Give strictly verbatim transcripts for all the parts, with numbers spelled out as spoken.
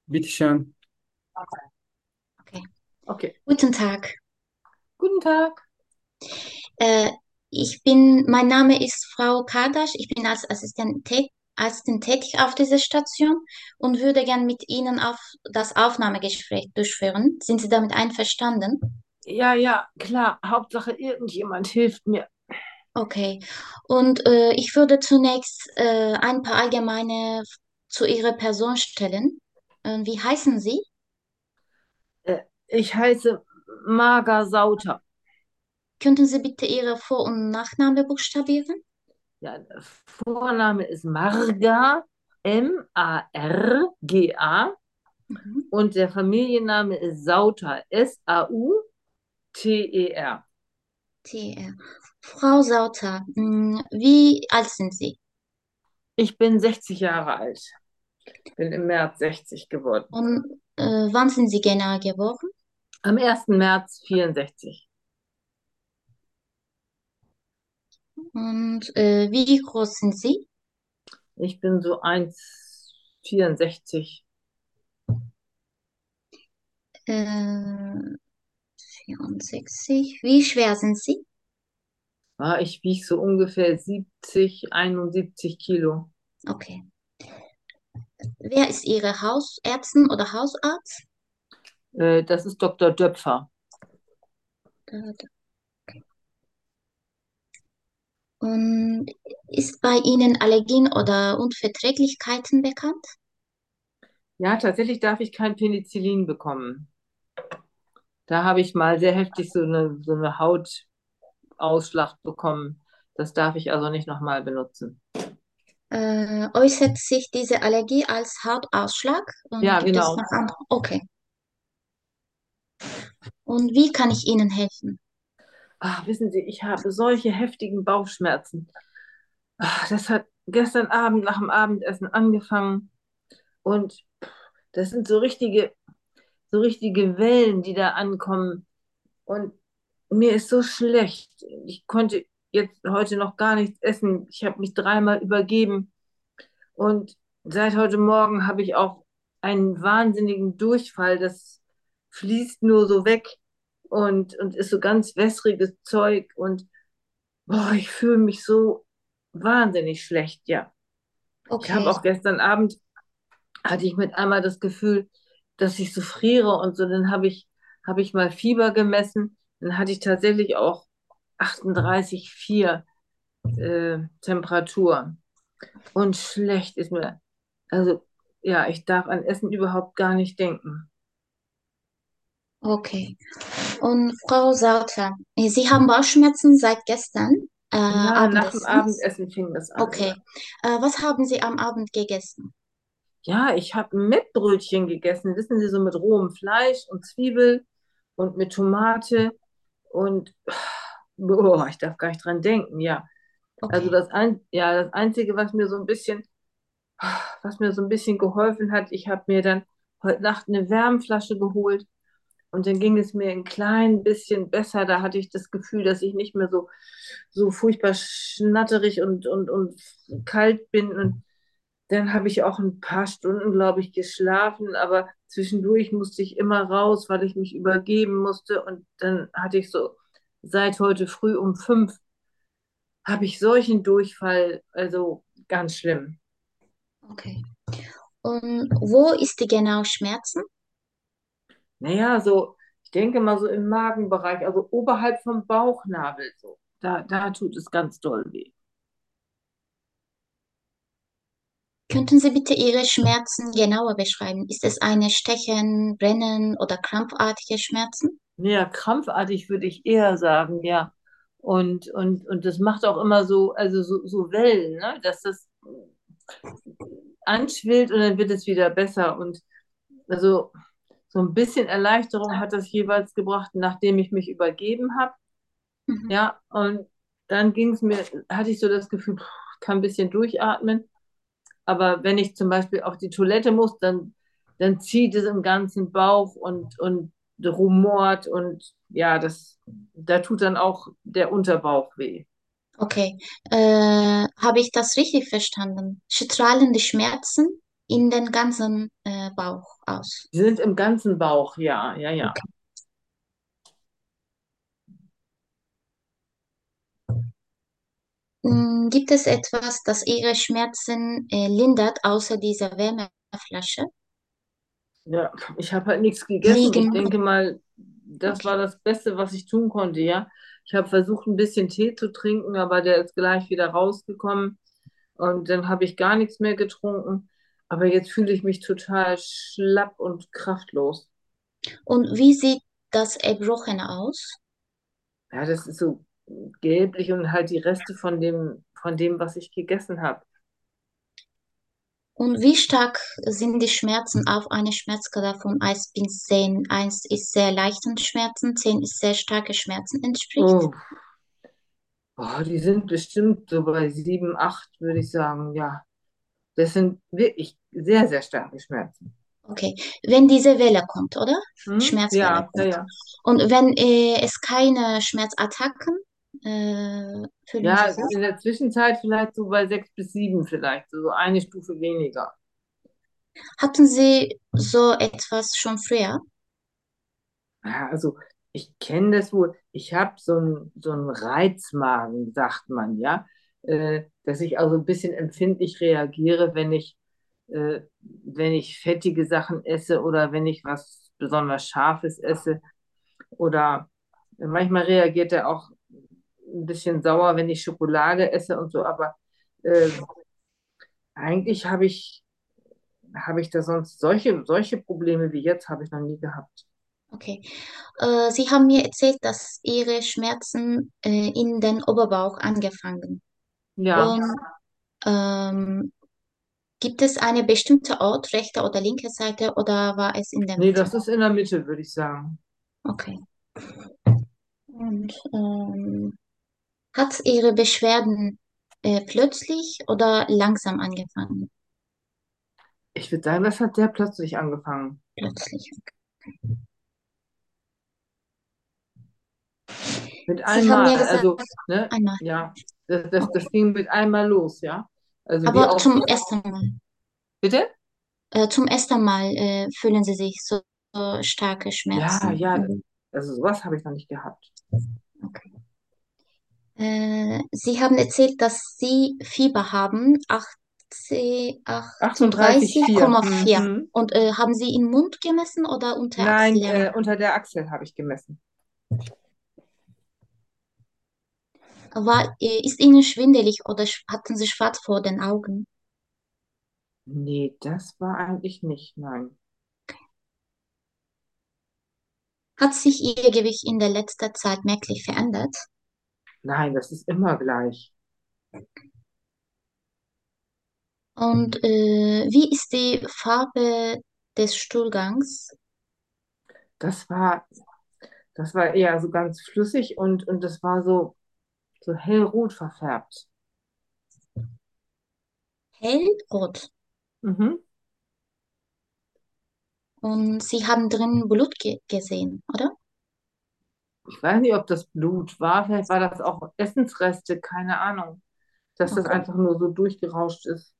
Bitteschön. Okay. Okay. Guten Tag. Guten Tag. Äh, ich bin, mein Name ist Frau Kardasch. Ich bin als Assistent, tät- Assistent tätig auf dieser Station und würde gern mit Ihnen auf das Aufnahmegespräch durchführen. Sind Sie damit einverstanden? Ja, ja, klar. Hauptsache, irgendjemand hilft mir. Okay. Und äh, ich würde zunächst äh, ein paar allgemeine zu Ihrer Person stellen. Äh, wie heißen Sie? Äh, Ich heiße Marga Sauter. Könnten Sie bitte Ihre Vor- und Nachname buchstabieren? Ja, der Vorname ist Marga, M A R G A. Mhm. Und der Familienname ist Sauter, S A U T E R. T R. Frau Sauter, mh, wie alt sind Sie? Ich bin sechzig Jahre alt. Bin im März sechzig geworden. Und äh, wann sind Sie genau geboren? Am ersten März vierundsechzig. Und äh, wie groß sind Sie? Ich bin so eins Komma vierundsechzig. Äh, vierundsechzig. Wie schwer sind Sie? Ja, ich wiege so ungefähr siebzig, einundsiebzig Kilo. Okay. Wer ist Ihre Hausärztin oder Hausarzt? Äh, das ist Doktor Döpfer. Äh, Und ist bei Ihnen Allergien oder Unverträglichkeiten bekannt? Ja, tatsächlich darf ich kein Penicillin bekommen. Da habe ich mal sehr heftig so eine, so eine Hautausschlag bekommen. Das darf ich also nicht nochmal benutzen. Äh, äußert sich diese Allergie als Hautausschlag? Und Ja, gibt es genau. noch andere? Okay. Und wie kann ich Ihnen helfen? Ach, wissen Sie, ich habe solche heftigen Bauchschmerzen. Ach, das hat gestern Abend nach dem Abendessen angefangen und das sind so richtige, so richtige Wellen, die da ankommen. Und mir ist so schlecht. Ich konnte jetzt heute noch gar nichts essen. Ich habe mich dreimal übergeben. Und seit heute Morgen habe ich auch einen wahnsinnigen Durchfall. Das fließt nur so weg und, und ist so ganz wässriges Zeug. Und boah, ich fühle mich so wahnsinnig schlecht, ja. Ich habe Okay. auch gestern Abend, hatte ich mit einmal das Gefühl, dass ich so friere und so. Dann habe ich, habe ich mal Fieber gemessen. Dann hatte ich tatsächlich auch achtunddreißig Komma vier äh, Temperatur. Und schlecht ist mir. Also, ja, ich darf an Essen überhaupt gar nicht denken. Okay. Und Frau Sauter, äh, Sie haben Bauchschmerzen seit gestern äh, Ja, nach dem Abendessens. Abendessen fing das an, Okay. ja. Äh, was haben Sie am Abend gegessen? Ja, ich habe Mettbrötchen gegessen, wissen Sie, so mit rohem Fleisch und Zwiebel und mit Tomate und boah, ich darf gar nicht dran denken, ja. Also Okay. das ein, ja, das Einzige, was mir so ein bisschen, was mir so ein bisschen geholfen hat, ich habe mir dann heute Nacht eine Wärmflasche geholt. Und dann ging es mir ein klein bisschen besser. Da hatte ich das Gefühl, dass ich nicht mehr so, so furchtbar schnatterig und, und, und kalt bin. Und dann habe ich auch ein paar Stunden, glaube ich, geschlafen. Aber zwischendurch musste ich immer raus, weil ich mich übergeben musste. Und dann hatte ich so, seit heute früh um fünf, habe ich solchen Durchfall. Also ganz schlimm. Okay. Und wo ist die genau Schmerzen? Naja, so, ich denke mal so im Magenbereich, also oberhalb vom Bauchnabel so. Da, da tut es ganz doll weh. Könnten Sie bitte Ihre Schmerzen genauer beschreiben? Ist es eine Stechen, Brennen oder krampfartige Schmerzen? Ja, krampfartig würde ich eher sagen, ja. Und, und, und das macht auch immer so, also so, so Wellen, ne? Dass das anschwillt und dann wird es wieder besser. Und also so ein bisschen Erleichterung hat das jeweils gebracht, nachdem ich mich übergeben habe. Mhm. Ja, und dann ging es mir, hatte ich so das Gefühl, puh, ich kann ein bisschen durchatmen. Aber wenn ich zum Beispiel auf die Toilette muss, dann, dann zieht es im ganzen Bauch und, und rumort und ja, das, da tut dann auch der Unterbauch weh. Okay. Äh, habe ich das richtig verstanden? Strahlende Schmerzen? in den ganzen äh, Bauch aus. Die sind im ganzen Bauch, ja, ja, ja. Okay. Mm, Gibt es etwas, das Ihre Schmerzen äh, lindert, außer dieser Wärmeflasche? Ja, ich habe halt nichts gegessen. Ich Liegen. denke mal, das Okay. war das Beste, was ich tun konnte, ja. Ich habe versucht, ein bisschen Tee zu trinken, aber der ist gleich wieder rausgekommen und dann habe ich gar nichts mehr getrunken. Aber jetzt fühle ich mich total schlapp und kraftlos. Und wie sieht das Erbrochene aus? Ja, das ist so gelblich und halt die Reste von dem, von dem, was ich gegessen habe. Und wie stark sind die Schmerzen auf einer Schmerzskala von eins bis zehn? eins ist sehr leichten Schmerzen, zehn ist sehr starke Schmerzen entspricht. Oh, oh, die sind bestimmt so bei sieben, acht, würde ich sagen. Ja, das sind wirklich sehr, sehr starke Schmerzen. Okay, wenn diese Welle kommt, oder? Hm? Schmerzwelle Ja, ja, kommt. ja. Und wenn äh, es keine Schmerzattacken, äh, fühlen Sie Ja, sich? in der Zwischenzeit vielleicht so bei sechs bis sieben vielleicht, so eine Stufe weniger. Hatten Sie so etwas schon früher? Ja, also ich kenne das wohl. Ich habe so einen so einen Reizmagen, sagt man, ja, äh, dass ich also ein bisschen empfindlich reagiere, wenn ich, äh, wenn ich fettige Sachen esse oder wenn ich was besonders Scharfes esse. Oder manchmal reagiert er auch ein bisschen sauer, wenn ich Schokolade esse und so. Aber äh, eigentlich habe ich habe ich da sonst solche, solche Probleme wie jetzt habe ich noch nie gehabt. Okay. Äh, Sie haben mir erzählt, dass Ihre Schmerzen äh, in den Oberbauch angefangen. Ja, Und ähm, gibt es eine bestimmte Ort, rechte oder linke Seite, oder war es in der nee, Mitte? das ist in der Mitte, würde ich sagen. Okay. Und ähm, hat Ihre Beschwerden äh, plötzlich oder langsam angefangen? Ich würde sagen, das hat sehr plötzlich angefangen. Plötzlich. Mit Sie haben mir einmal, gesagt, also, ne, einmal. ja, das, das, Okay. das ging mit einmal los, ja. Also wie Aber aus, zum ersten Mal. bitte? Äh, zum ersten Mal äh, fühlen Sie sich so, so starke Ja, Schmerzen. ja, Mhm. also sowas habe ich noch nicht gehabt. Okay. Äh, Sie haben erzählt, dass Sie Fieber haben, achtzig achtunddreißig Komma vier. achtunddreißig Komma vier. Mhm. Und äh, haben Sie im Mund gemessen oder unter Nein, Achsellänge? äh, unter der Achsel habe ich gemessen. War, äh, ist Ihnen schwindelig oder sch- hatten Sie schwarz vor den Augen? Nee, das war eigentlich nicht, nein. Hat sich Ihr Gewicht in der letzten Zeit merklich verändert? Nein, das ist immer gleich. Und äh, wie ist die Farbe des Stuhlgangs? Das war, das war eher so ganz flüssig und, und das war so, so hellrot verfärbt. Hellrot. Mhm. Und Sie haben drin Blut ge gesehen, oder? Ich weiß nicht, ob das Blut war, vielleicht war das auch Essensreste, keine Ahnung, dass das Okay. einfach nur so durchgerauscht ist.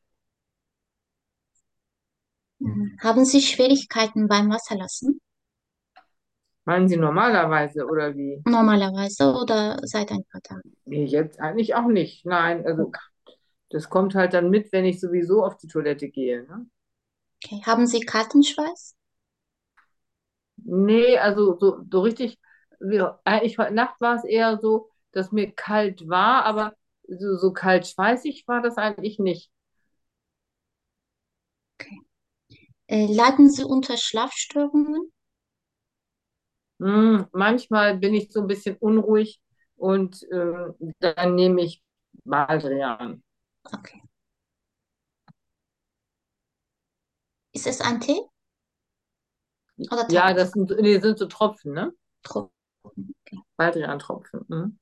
Mhm. Haben Sie Schwierigkeiten beim Wasserlassen? Meinen Sie normalerweise oder wie? Normalerweise oder seit ein paar Tagen? Nee, jetzt eigentlich auch nicht. Nein, also das kommt halt dann mit, wenn ich sowieso auf die Toilette gehe, ne? Okay. Haben Sie kalten Schweiß? Nee, also so, so richtig, wie, eigentlich heute Nacht war es eher so, dass mir kalt war, aber so, so kalt schweißig war das eigentlich nicht. Okay. Äh, leiden Sie unter Schlafstörungen? Hm, manchmal bin ich so ein bisschen unruhig und ähm, dann nehme ich Baldrian. Okay. Ist es ein Tee oder Ja, Tablet? das sind, nee, sind so Tropfen, ne? Tropfen. Okay. Baldrian-Tropfen. Mhm.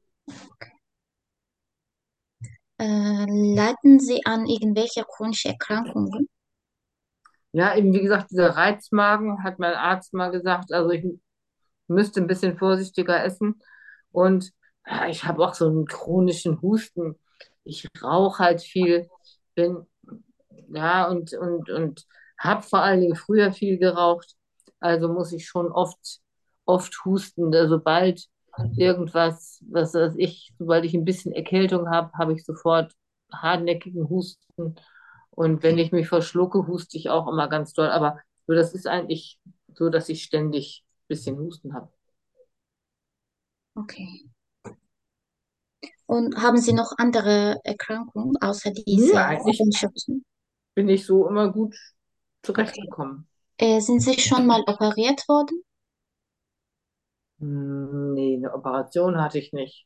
Äh, leiden Sie an irgendwelcher chronischen Erkrankungen? Ja, eben wie gesagt, dieser Reizmagen hat mein Arzt mal gesagt, also ich müsste ein bisschen vorsichtiger essen. Und ja, ich habe auch so einen chronischen Husten. Ich rauche halt viel, bin, Ja, und, und, und habe vor allen Dingen früher viel geraucht. Also muss ich schon oft, oft husten. Da sobald irgendwas, was weiß ich, sobald ich ein bisschen Erkältung habe, habe ich sofort hartnäckigen Husten. Und wenn Okay, ich mich verschlucke, huste ich auch immer ganz doll. Aber so, das ist eigentlich so, dass ich ständig ein bisschen Husten habe. okay. Und haben Sie noch andere Erkrankungen außer Nö, diese eigentlich Infektion? bin ich so immer gut Okay. zurechtgekommen. Äh, sind Sie schon mal operiert worden? Hm, nee, eine Operation hatte ich nicht.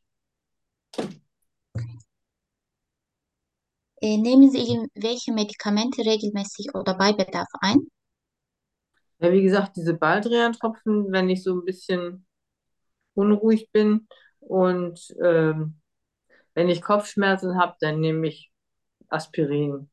Äh, nehmen Sie irgendwelche Medikamente regelmäßig oder bei Bedarf ein? Ja, wie gesagt, diese Baldrian-Tropfen, wenn ich so ein bisschen unruhig bin und ähm, wenn ich Kopfschmerzen habe, dann nehme ich Aspirin.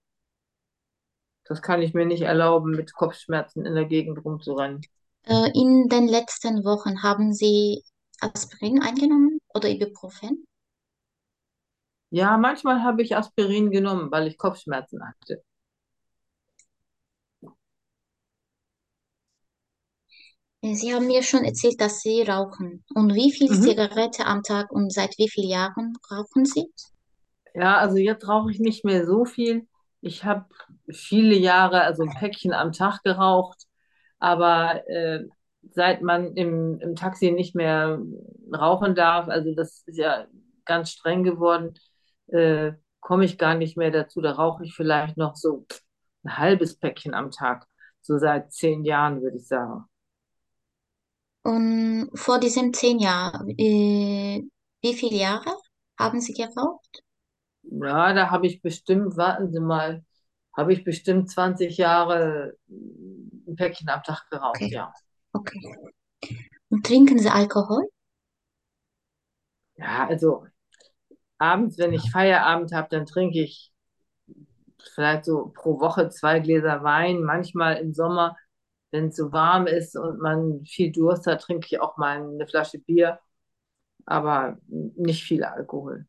Das kann ich mir nicht erlauben, mit Kopfschmerzen in der Gegend rumzurennen. Äh, in den letzten Wochen haben Sie Aspirin eingenommen oder Ibuprofen? Ja, manchmal habe ich Aspirin genommen, weil ich Kopfschmerzen hatte. Äh, Sie haben mir schon erzählt, dass Sie rauchen. Und wie viel Mhm. Zigarette am Tag und seit wie vielen Jahren rauchen Sie? Ja, also jetzt rauche ich nicht mehr so viel. Ich habe viele Jahre, also ein Päckchen am Tag geraucht, aber äh, seit man im, im Taxi nicht mehr rauchen darf, also das ist ja ganz streng geworden, äh, komme ich gar nicht mehr dazu. Da rauche ich vielleicht noch so ein halbes Päckchen am Tag, so seit zehn Jahren, würde ich sagen. Und vor diesem zehn Jahren, äh, wie viele Jahre haben Sie geraucht? Ja, da habe ich bestimmt, warten Sie mal, habe ich bestimmt zwanzig Jahre ein Päckchen am Tag geraucht, Okay, ja. okay. Und trinken Sie Alkohol? Ja, also abends, wenn ich Feierabend habe, dann trinke ich vielleicht so pro Woche zwei Gläser Wein. Manchmal im Sommer, wenn es so warm ist und man viel Durst hat, trinke ich auch mal eine Flasche Bier, aber nicht viel Alkohol.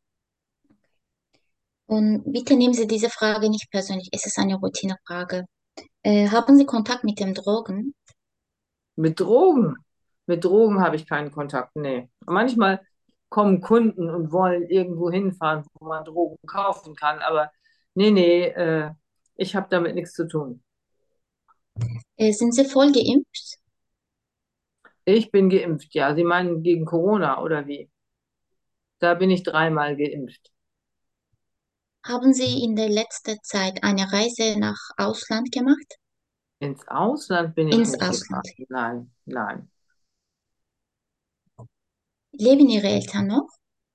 Und bitte nehmen Sie diese Frage nicht persönlich, es ist eine Routinefrage. Äh, haben Sie Kontakt mit den Drogen? Mit Drogen, mit Drogen habe ich keinen Kontakt, nee. Manchmal kommen Kunden und wollen irgendwo hinfahren, wo man Drogen kaufen kann, aber nee, nee, äh, ich habe damit nichts zu tun. Äh, sind Sie voll geimpft? Ich bin geimpft, ja. Sie meinen gegen Corona oder wie? Da bin ich dreimal geimpft. Haben Sie in der letzten Zeit eine Reise nach Ausland gemacht? Ins Ausland bin ich Ins nicht gefahren. Ausland. Nein, nein. Leben Ihre Eltern noch?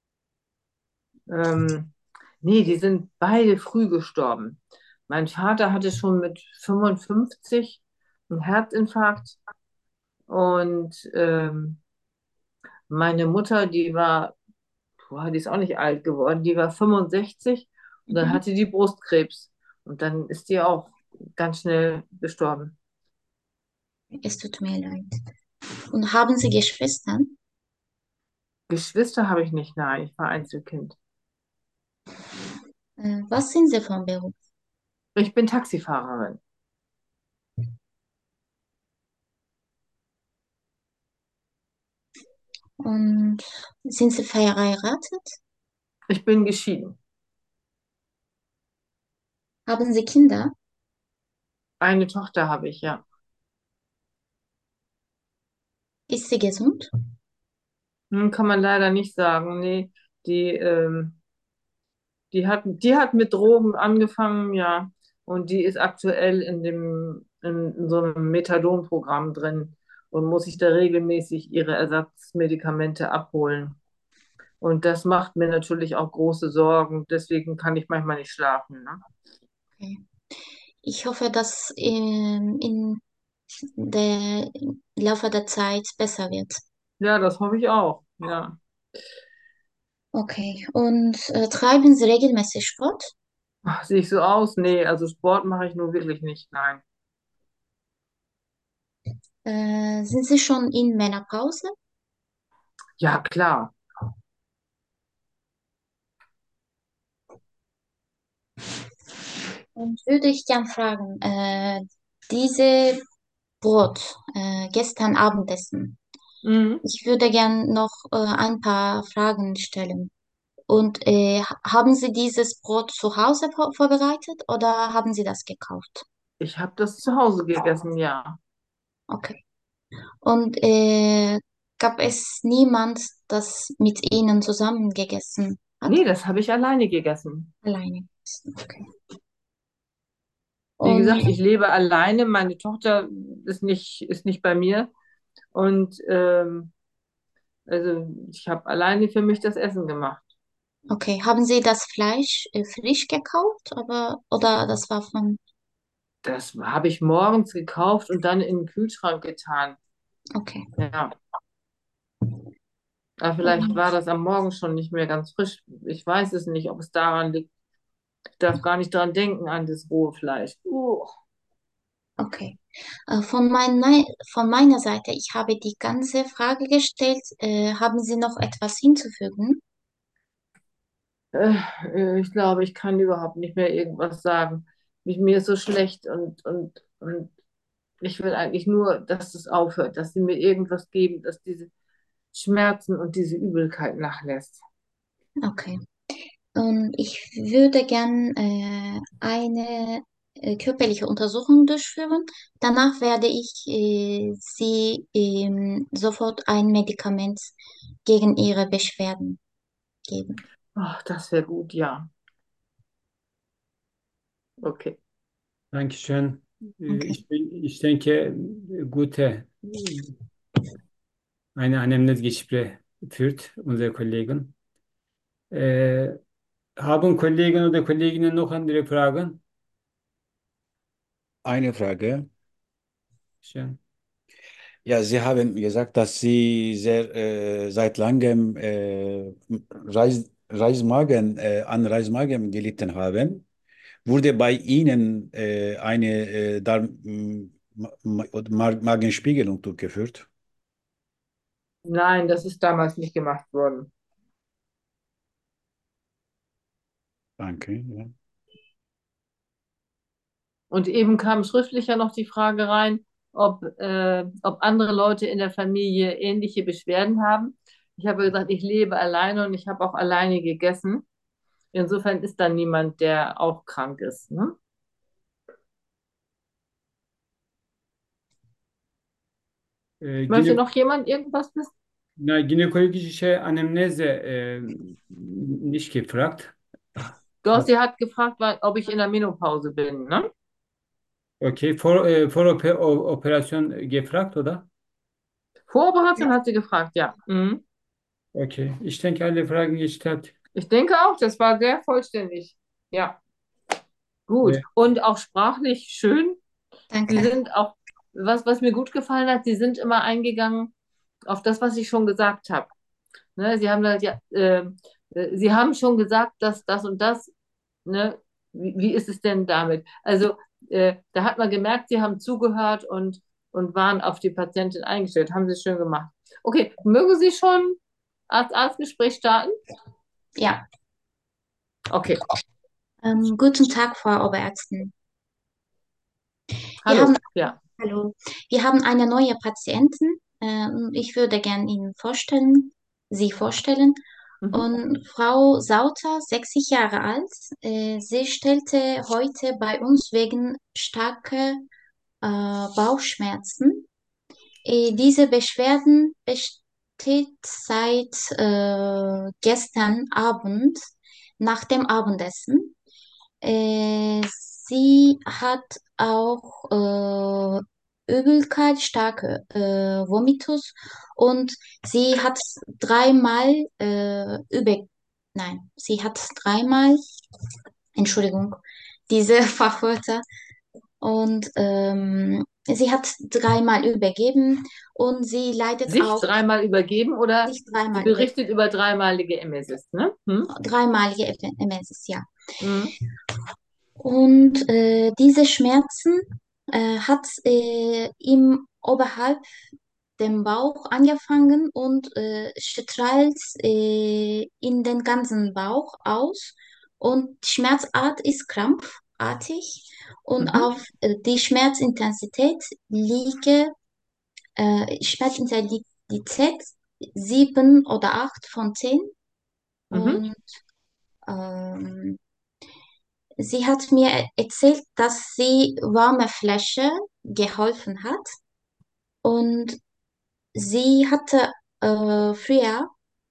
Ähm, nee, die sind beide früh gestorben. Mein Vater hatte schon mit fünfundfünfzig einen Herzinfarkt und ähm, meine Mutter, die war, boah, die ist auch nicht alt geworden, die war fünfundsechzig und dann Mhm. hatte die Brustkrebs und dann ist die auch ganz schnell gestorben. Es tut mir leid. Und haben Sie Geschwister? Geschwister habe ich nicht, nein, ich war Einzelkind. Äh, was sind Sie von Beruf? Ich bin Taxifahrerin. Und sind Sie verheiratet? Ich bin geschieden. Haben Sie Kinder? Eine Tochter habe ich, ja. Ist sie gesund? Hm, kann man leider nicht sagen. Nee, die, ähm, die hat, die hat mit Drogen angefangen, ja. Und die ist aktuell in dem, in, in so einem Methadon-Programm drin und muss sich da regelmäßig ihre Ersatzmedikamente abholen. Und das macht mir natürlich auch große Sorgen. Deswegen kann ich manchmal nicht schlafen, ne? Okay. Ich hoffe, dass ähm, in der Laufe der Zeit besser wird. Ja, das hoffe ich auch. Ja. Okay. Und äh, treiben Sie regelmäßig Sport? Ach, sehe ich so aus? Nee, also Sport mache ich nur wirklich nicht. Nein. Äh, sind Sie schon in Menopause? Ja, klar. Und würde ich gern fragen, äh, diese Brot, äh, gestern Abendessen. Mhm. Ich würde gern noch äh, ein paar Fragen stellen. Und äh, ha- haben Sie dieses Brot zu Hause vor vorbereitet oder haben Sie das gekauft? Ich habe das zu Hause gegessen, ja. Okay. Und äh, gab es niemand, das mit Ihnen zusammen gegessen hat? Nee, das habe ich alleine gegessen. Alleine. Okay. Wie Und gesagt, ich lebe alleine. Meine Tochter ist nicht, ist nicht bei mir. Und ähm, also ich habe alleine für mich das Essen gemacht. okay, haben Sie das Fleisch äh, frisch gekauft, aber oder das war von. Das habe ich morgens gekauft und dann in den Kühlschrank getan. Okay. Ja, aber vielleicht Und, war das am Morgen schon nicht mehr ganz frisch. Ich weiß es nicht, ob es daran liegt. Ich darf gar nicht dran denken, an das rohe Fleisch. Uh. okay. Äh, von mein, von meiner Seite, ich habe die ganze Frage gestellt. Äh, haben Sie noch etwas hinzufügen? Äh, äh, ich glaube, ich kann überhaupt nicht mehr irgendwas sagen. Mich, mir ist so schlecht und, und, und ich will eigentlich nur, dass es aufhört, dass sie mir irgendwas geben, dass diese Schmerzen und diese Übelkeit nachlässt. Okay. Und ich würde gern äh, eine äh, körperliche Untersuchung durchführen. Danach werde ich äh, Sie ähm, sofort ein Medikament gegen Ihre Beschwerden geben. Ach, das wäre gut, ja. Okay. Dankeschön. Äh, Okay. Ich, ich denke, gute, eine Anamnesgespräch führt unsere Kollegen. Äh, Haben Kollegen oder Kolleginnen noch andere Fragen? Eine Frage. Schön. Ja, Sie haben gesagt, dass Sie sehr äh, seit langem äh, Reis, Reismagen, äh, an Reismagen gelitten haben. Wurde bei Ihnen äh, eine äh, Darm, m- ma- oder Ma- Magenspiegelung durchgeführt? Nein, das ist damals nicht gemacht worden. Danke. Ja. Und eben kam schriftlich ja noch die Frage rein, ob, äh, ob andere Leute in der Familie ähnliche Beschwerden haben. Ich habe gesagt, ich lebe alleine und ich habe auch alleine gegessen. Insofern ist da niemand, der auch krank ist. Ne? Äh, Möchte Gine, noch jemand irgendwas wissen? na, gynekologische Anamnese äh, nicht gefragt. Hat, Dorsti hat gefragt, weil- ob ich in der Menopause bin. Ne? okay, vor, äh, vor Oper O- Operation gefragt, oder? Vorberatung hat sie gefragt, ja. Mhm. Okay, ich denke, alle Fragen gestellt. Ich denke auch, das war sehr vollständig. Ja, gut. Ja. Und auch sprachlich schön. Sie Danke. sind auch, was, was mir gut gefallen hat, Sie sind immer eingegangen auf das, was ich schon gesagt habe. Ne, Sie haben gesagt, ja, äh, äh, Sie haben schon gesagt, dass das und das, ne, wie, wie ist es denn damit? Also, äh, da hat man gemerkt, Sie haben zugehört und, und waren auf die Patientin eingestellt. Haben Sie schön gemacht. Okay, mögen Sie schon Arzt-Arzt-Gespräch starten? Ja. Okay, Ähm, guten Tag, Frau Oberärztin. Wir haben, hallo, ja. hallo. Wir haben eine neue Patientin. Äh, ich würde gern Ihnen vorstellen, Sie vorstellen. Mhm. Und Frau Sauter, sechzig Jahre alt, äh, sie stellte heute bei uns wegen starker äh, Bauchschmerzen. Äh, diese Beschwerden besteht seit äh, gestern Abend nach dem Abendessen. Äh, sie hat auch äh, Übelkeit, starke äh, Vomitus und sie hat dreimal äh, über, nein, sie hat dreimal, Entschuldigung, diese Fachwörter und ähm, sie hat dreimal übergeben und sie leidet Sich auch dreimal übergeben oder nicht sie dreimal über, berichtet über dreimalige Emesis, ne? Hm? dreimalige M S S, ja. Mhm. Und äh, diese Schmerzen äh, hat äh, ihm oberhalb dem Bauch angefangen und äh, strahlt äh, in den ganzen Bauch aus. Und die Schmerzart ist Krampf. und Mhm. auf äh, die Schmerzintensität liege, äh, Schmerzintensität sieben oder acht von zehn. Mhm. Und ähm, sie hat mir e- erzählt, dass sie warme Flasche geholfen hat. Und sie hatte äh, früher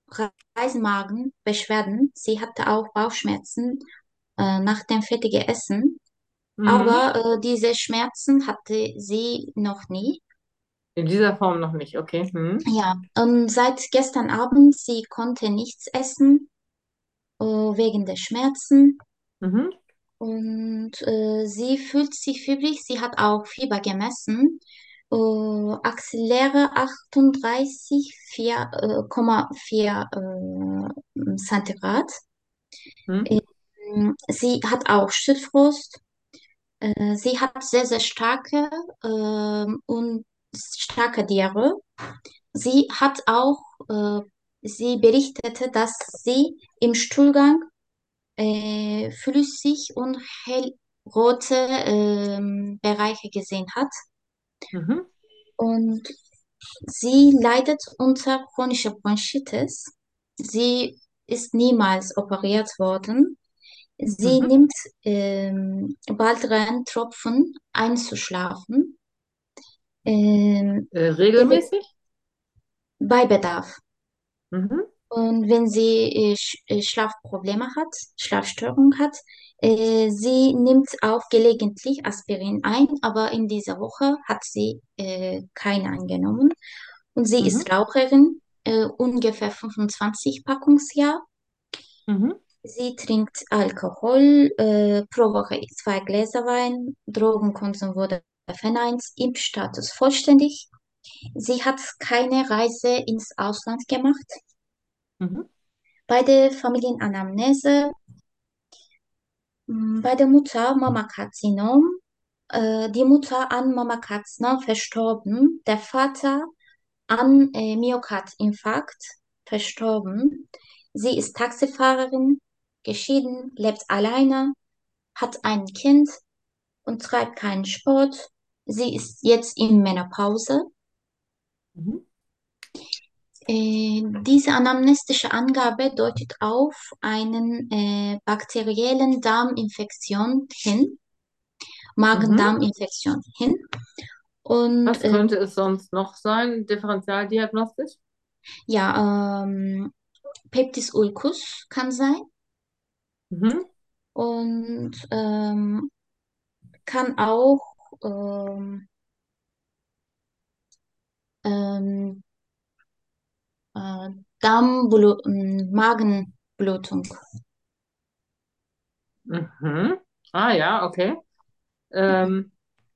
Reismagenbeschwerden. Sie hatte auch Bauchschmerzen äh, nach dem fettigen Essen. Mhm. Aber äh, diese Schmerzen hatte sie noch nie. In dieser Form noch nicht, okay. Mhm. Ja, und seit gestern Abend, sie konnte nichts essen äh, wegen der Schmerzen. Mhm. Und äh, sie fühlt sich fiebrig. Sie hat auch Fieber gemessen. Äh, Axilläre achtunddreißig Komma vier äh, Zentigrad. Mhm. Ähm, Sie hat auch Schüttelfrost. Äh, sie hat sehr, sehr starke ähm, und starke Diarrhoe. Sie hat auch, äh, sie berichtete, dass sie im Stuhlgang äh, flüssig und hellrote ähm, Bereiche gesehen hat. Mhm. Und sie leidet unter chronischer Bronchitis. Sie ist niemals operiert worden. Sie Mhm. nimmt ähm, Baldrian-Tropfen einzuschlafen. Ähm, Äh, der Be regelmäßig? bei Bedarf. Mhm. Und wenn sie äh, Sch äh, Schlafprobleme hat, Schlafstörung hat, äh, sie nimmt auch gelegentlich Aspirin ein, aber in dieser Woche hat sie äh, keine eingenommen. Und sie Mhm. ist Raucherin, äh, ungefähr fünfundzwanzig Packungsjahr. Mhm. Sie trinkt Alkohol, äh, pro Woche zwei Gläser Wein, Drogenkonsum wurde verneint, Impfstatus vollständig. Sie hat keine Reise ins Ausland gemacht. Mhm. Bei der Familienanamnese, mh, bei der Mutter Mammakarzinom, äh, die Mutter an Mammakarzinom verstorben, der Vater an äh, Myokardinfarkt verstorben. Sie ist Taxifahrerin, geschieden, lebt alleine, hat ein Kind und treibt keinen Sport. Sie ist jetzt in Menopause. Mhm. Äh, diese anamnestische Angabe deutet auf einen äh, bakteriellen Darminfektion hin, Mhm. Magen-Darm-Infektion hin. Und Was äh, könnte es sonst noch sein, differentialdiagnostisch? ja, ähm, Peptis ulcus kann sein Mhm. und ähm, kann auch ähm, ähm, äh, Darmblu ähm, Magenblutung. Mhm. Ah ja, okay. Ähm,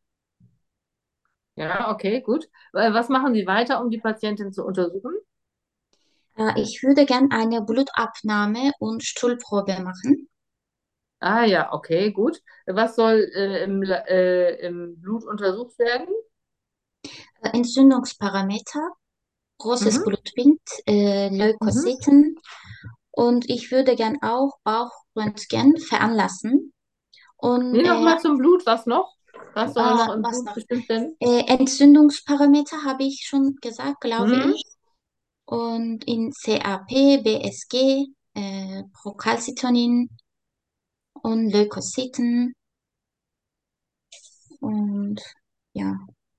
ja, okay, gut. Äh, Was machen Sie weiter, um die Patientin zu untersuchen? Äh, ich würde gern eine Blutabnahme und Stuhlprobe machen. Ah ja, okay, gut. Was soll äh, im, La- äh, im Blut untersucht werden? Äh, Entzündungsparameter, großes Mhm. Blutbild, äh, Mhm. Leukozyten und ich würde gern auch Bauchröntgen veranlassen. Und Nee, äh, nochmal zum Blut, was noch? Was soll äh, noch im was Blut noch? bestimmt werden? Äh, Entzündungsparameter habe ich schon gesagt, glaube Mhm. ich. Und in C A P, B S G, äh, Procalcitonin und Leukozyten und ja,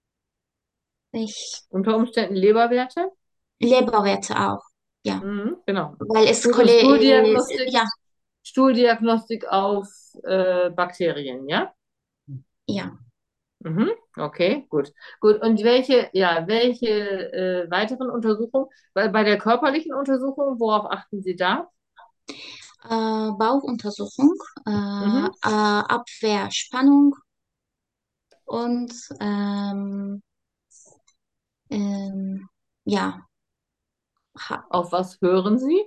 ich Unter Umständen Leberwerte? Leberwerte auch. Ja, Mhm. Genau. weil es Gut, und Kolle, äh, Stuhldiagnostik, ja, Stuhldiagnostik auf äh, Bakterien, ja? ja. Mhm. Okay, gut. Gut. Und welche, ja, welche äh, weiteren Untersuchungen? Bei, bei der körperlichen Untersuchung, worauf achten Sie da? Äh, Bauchuntersuchung, äh, äh, Mhm. Abwehrspannung und ähm, ähm, ja, ha, Auf was hören Sie?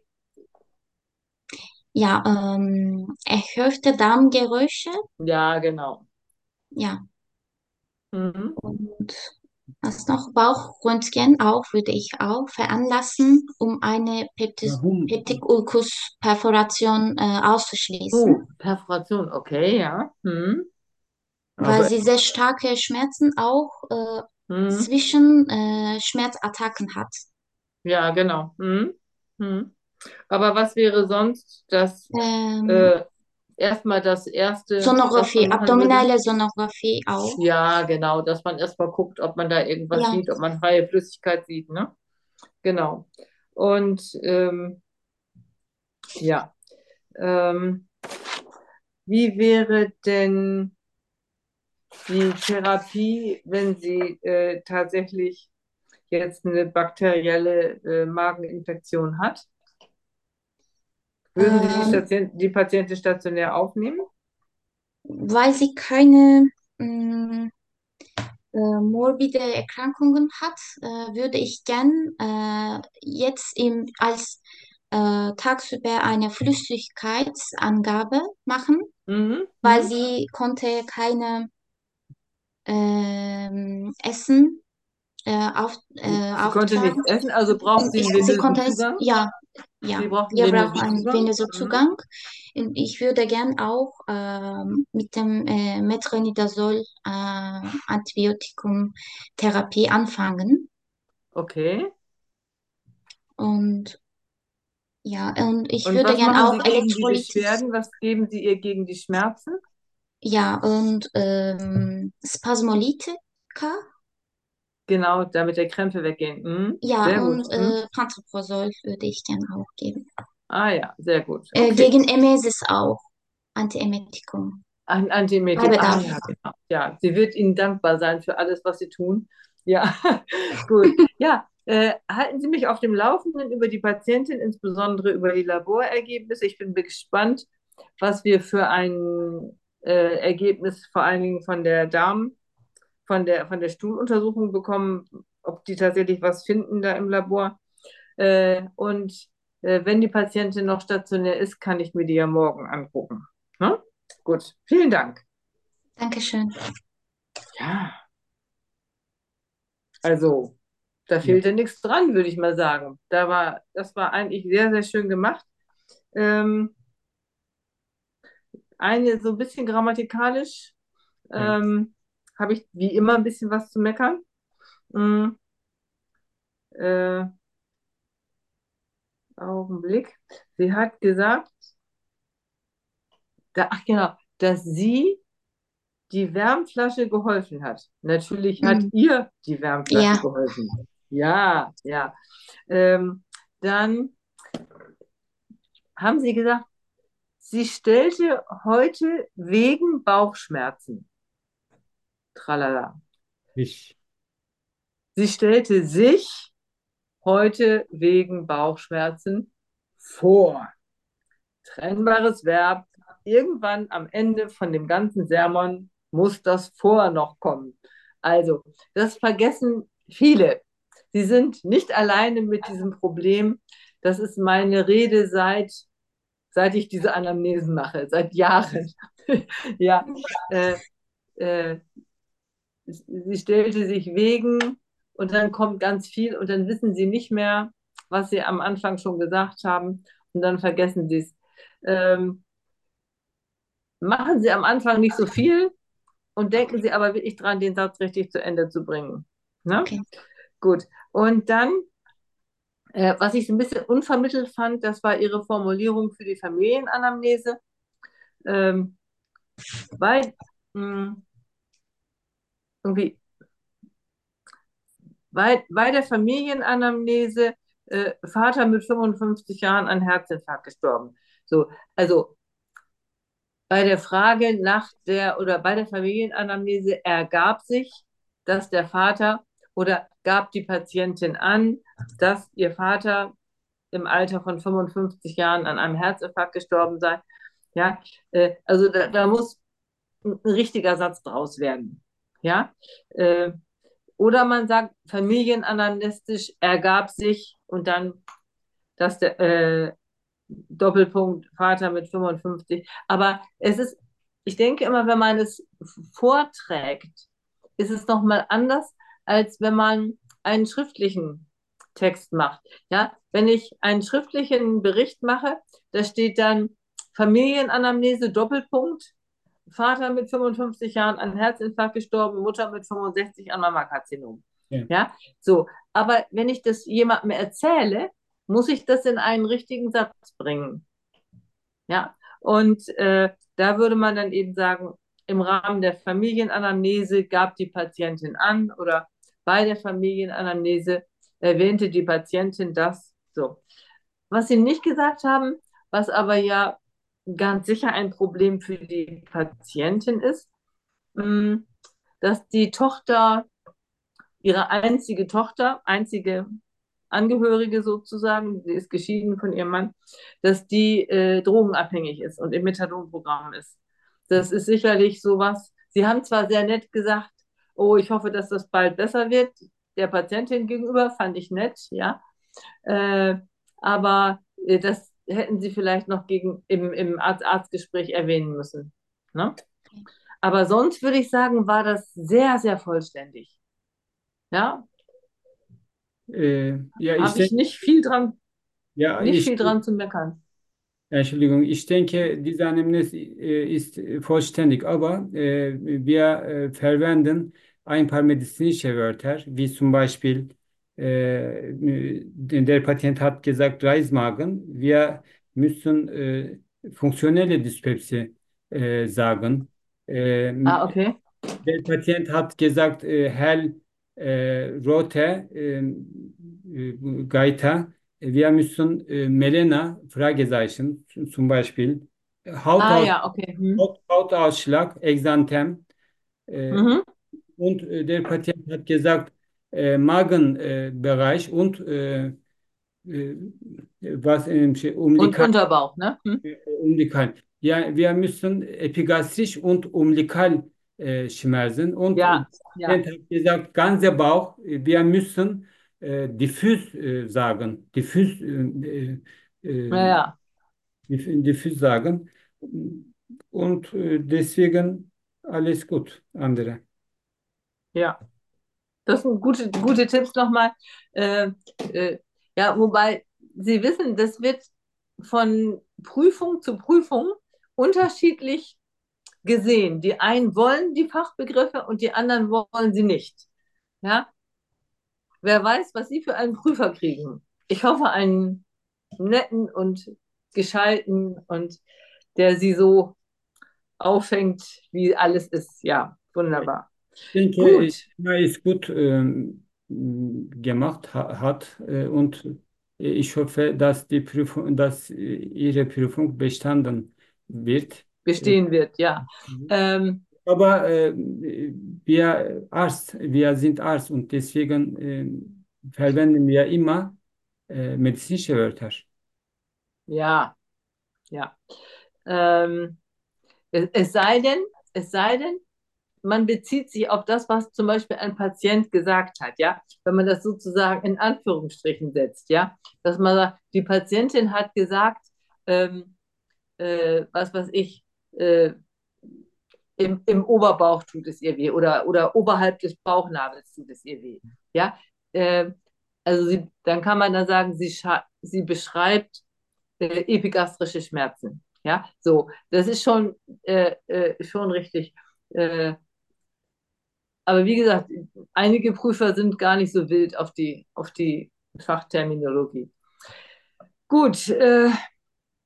ja, ähm, erhöhte Darmgeräusche, Ja, genau. ja, Mhm. und Was noch? Bauchröntgen auch würde ich auch veranlassen, um eine Peptis Warum? Peptic-Ulcus-Perforation äh, auszuschließen, Oh, Perforation, okay, ja. Hm. weil Aber, sie sehr starke Schmerzen auch äh, hm, zwischen äh, Schmerzattacken hat. ja, genau. Hm, hm. Aber was wäre sonst das, Ähm, äh, erstmal das Erste, was Sonographie, man machen würde? abdominale Sonographie auch. Ja, genau, dass man erstmal guckt, ob man da irgendwas Ja, sieht, ob man freie Flüssigkeit sieht, ne? Genau. Und ähm, ja, ähm, wie wäre denn die Therapie, wenn sie äh, tatsächlich jetzt eine bakterielle äh, Mageninfektion hat? Würden Sie die, ähm, Station, die Patientin stationär aufnehmen? weil sie keine mh, äh, morbide Erkrankungen hat, äh, würde ich gern äh, jetzt im, als äh, tagsüber eine Flüssigkeitsangabe machen, Mhm. weil Mhm. sie konnte keine ähm, Essen äh, auf, Sie, äh, sie konnte auftragen. nichts essen, also braucht sie Ich, einen sie konnte venösen es, Zugang. ja, Sie ja, braucht einen wir brauchen venösen einen Zugang. Mhm. Venenzugang. Und ich würde gern auch ähm, mit dem äh, Metronidazol äh, Antibiotikum Therapie anfangen. Okay. Und ja, und ich Und würde was gern machen auch Sie gegen die Elektrolytis, Beschwerden? Was geben Sie ihr gegen die Schmerzen? ja, und ähm, Spasmolytika, Genau, damit der Krämpfe weggehen. Mhm. ja, Sehr gut. und Mhm. äh, Pantoprazol würde ich gern auch geben. Ah ja, sehr gut. Äh, Okay. gegen Emesis auch, Antiemetikum. Ein Bei Antimetik. Ah Bedarf. ja, genau. Ja, sie wird Ihnen dankbar sein für alles, was Sie tun. Ja, gut. Ja, äh, halten Sie mich auf dem Laufenden über die Patientin, insbesondere über die Laborergebnisse. Ich bin gespannt, was wir für ein äh, Ergebnis vor allen Dingen von der Darm, von der, von der Stuhluntersuchung bekommen, ob die tatsächlich was finden da im Labor. Äh, und äh, wenn die Patientin noch stationär ist, kann ich mir die ja morgen angucken. Ne? Gut, vielen Dank. Dankeschön. Ja, also da Ja, fehlte nichts dran, würde ich mal sagen. Da war, das war eigentlich sehr, sehr schön gemacht. Ähm, eine so ein bisschen grammatikalisch ja. ähm, habe ich wie immer ein bisschen was zu meckern. Mm, äh, Augenblick. Sie hat gesagt, da, ach genau, dass sie die Wärmflasche geholfen hat. Natürlich hat Hm. ihr die Wärmflasche Ja, geholfen. Ja, ja. Ähm, dann haben sie gesagt, sie stellte heute wegen Bauchschmerzen. Tralala. Ich, Sie stellte sich heute wegen Bauchschmerzen vor. Trennbares Verb. Irgendwann am Ende von dem ganzen Sermon muss das vor noch kommen. Also, das vergessen viele. Sie sind nicht alleine mit diesem Problem. Das ist meine Rede seit, seit ich diese Anamnesen mache, seit Jahren. Ja, äh, äh, sie stellte sich wegen und dann kommt ganz viel und dann wissen sie nicht mehr, was sie am Anfang schon gesagt haben und dann vergessen sie es. Ähm, Machen Sie am Anfang nicht so viel und denken Sie aber wirklich dran, den Satz richtig zu Ende zu bringen. Ne? okay. Gut. Und dann, äh, was ich so ein bisschen unvermittelt fand, das war Ihre Formulierung für die Familienanamnese. Ähm, bei, mh, irgendwie, bei, bei der Familienanamnese äh, Vater mit fünfundfünfzig Jahren an Herzinfarkt gestorben. So, also bei der Frage nach der oder bei der Familienanamnese ergab sich, dass der Vater oder gab die Patientin an, dass ihr Vater im Alter von fünfundfünfzig Jahren an einem Herzinfarkt gestorben sei. Ja, äh, also da, da muss ein, ein richtiger Satz draus werden. Ja, äh, oder man sagt, familienanamnestisch ergab sich und dann, dass der äh, Doppelpunkt Vater mit fünfundfünfzig. Aber es ist, ich denke immer, wenn man es vorträgt, ist es nochmal anders, als wenn man einen schriftlichen Text macht. Ja, wenn ich einen schriftlichen Bericht mache, da steht dann Familienanamnese, Doppelpunkt, Vater mit fünfundfünfzig Jahren an Herzinfarkt gestorben, Mutter mit fünfundsechzig an Mammakarzinom. Ja. Ja, so. Aber wenn ich das jemandem erzähle, muss ich das in einen richtigen Satz bringen. Ja, und äh, da würde man dann eben sagen, im Rahmen der Familienanamnese gab die Patientin an oder bei der Familienanamnese erwähnte die Patientin das. So. Was Sie nicht gesagt haben, was aber ja ganz sicher ein Problem für die Patientin ist, mh, dass die Tochter, ihre einzige Tochter, einzige Angehörige sozusagen, die ist geschieden von ihrem Mann, dass die äh, drogenabhängig ist und im Methadonprogramm ist. Das ist sicherlich sowas. Sie haben zwar sehr nett gesagt, oh, ich hoffe, dass das bald besser wird. Der Patientin gegenüber fand ich nett, ja. Äh, aber äh, das hätten Sie vielleicht noch gegen, im, im Arzt-Arzt-Gespräch erwähnen müssen. Ne? Aber sonst würde ich sagen, war das sehr, sehr vollständig. Ja, Äh, ja, ich habe ich denke, nicht viel dran, ja, nicht ich, viel dran zu meckern. Entschuldigung, ich denke, diese Anamnese äh, ist vollständig, aber äh, wir äh, verwenden ein paar medizinische Wörter, wie zum Beispiel, äh, der Patient hat gesagt Reismagen. Wir müssen äh, funktionelle Dyspepsie äh, sagen. Ah, Ähm, okay. Der Patient hat gesagt, äh, hell, äh, rote, ähm, äh, Gaita. Wir müssen äh, Melena, Fragezeichen, z- zum Beispiel, äh, Ah, Hautaus, ja, okay. Hm. Haut, Hautausschlag, Exanthem. Äh, Mhm. und äh, der Patient hat gesagt, äh, Magenbereich äh, Bereich und äh, äh, was im şey, Und umbilical, Unterbauch, ne? Hm. äh, umbilical. Ja, wir müssen epigastrisch und umbilical äh, schmerzen. Und äh, Ja, der ja, Patient hat gesagt, ganze Bauch, äh, wir müssen äh, diffus äh, sagen. Diffus, äh, äh, ja, äh, ja, diff- diffus sagen. Und äh, deswegen alles gut, andere. ja. Das sind gute, gute Tipps nochmal. Äh, äh, ja, wobei Sie wissen, das wird von Prüfung zu Prüfung unterschiedlich gesehen. Die einen wollen die Fachbegriffe und die anderen wollen sie nicht. Ja, wer weiß, was Sie für einen Prüfer kriegen. Ich hoffe, einen netten und gescheiten und der Sie so auffängt, wie alles ist. Ja, wunderbar. Ich denke, Gut, China ist gut ähm, gemacht ha hat äh, und ich hoffe, dass die Prüfung, dass äh, Ihre Prüfung bestanden wird. Äh, bestehen wird, ja. Ähm, aber äh, wir Arzt, wir sind Arzt und deswegen äh, verwenden wir immer äh, medizinische Wörter. ja, ja. Ähm, es, es sei denn, es sei denn, man bezieht sich auf das, was zum Beispiel ein Patient gesagt hat, ja, wenn man das sozusagen in Anführungsstrichen setzt, ja, dass man sagt, die Patientin hat gesagt, ähm, äh, was weiß ich, äh, im, im Oberbauch tut es ihr weh oder, oder oberhalb des Bauchnabels tut es ihr weh. Ja, äh, also sie, dann kann man dann sagen, sie, sie beschreibt äh, epigastrische Schmerzen. Ja, so, das ist schon, äh, äh, schon richtig. Äh, aber wie gesagt, einige Prüfer sind gar nicht so wild auf die, auf die Fachterminologie. Gut, äh,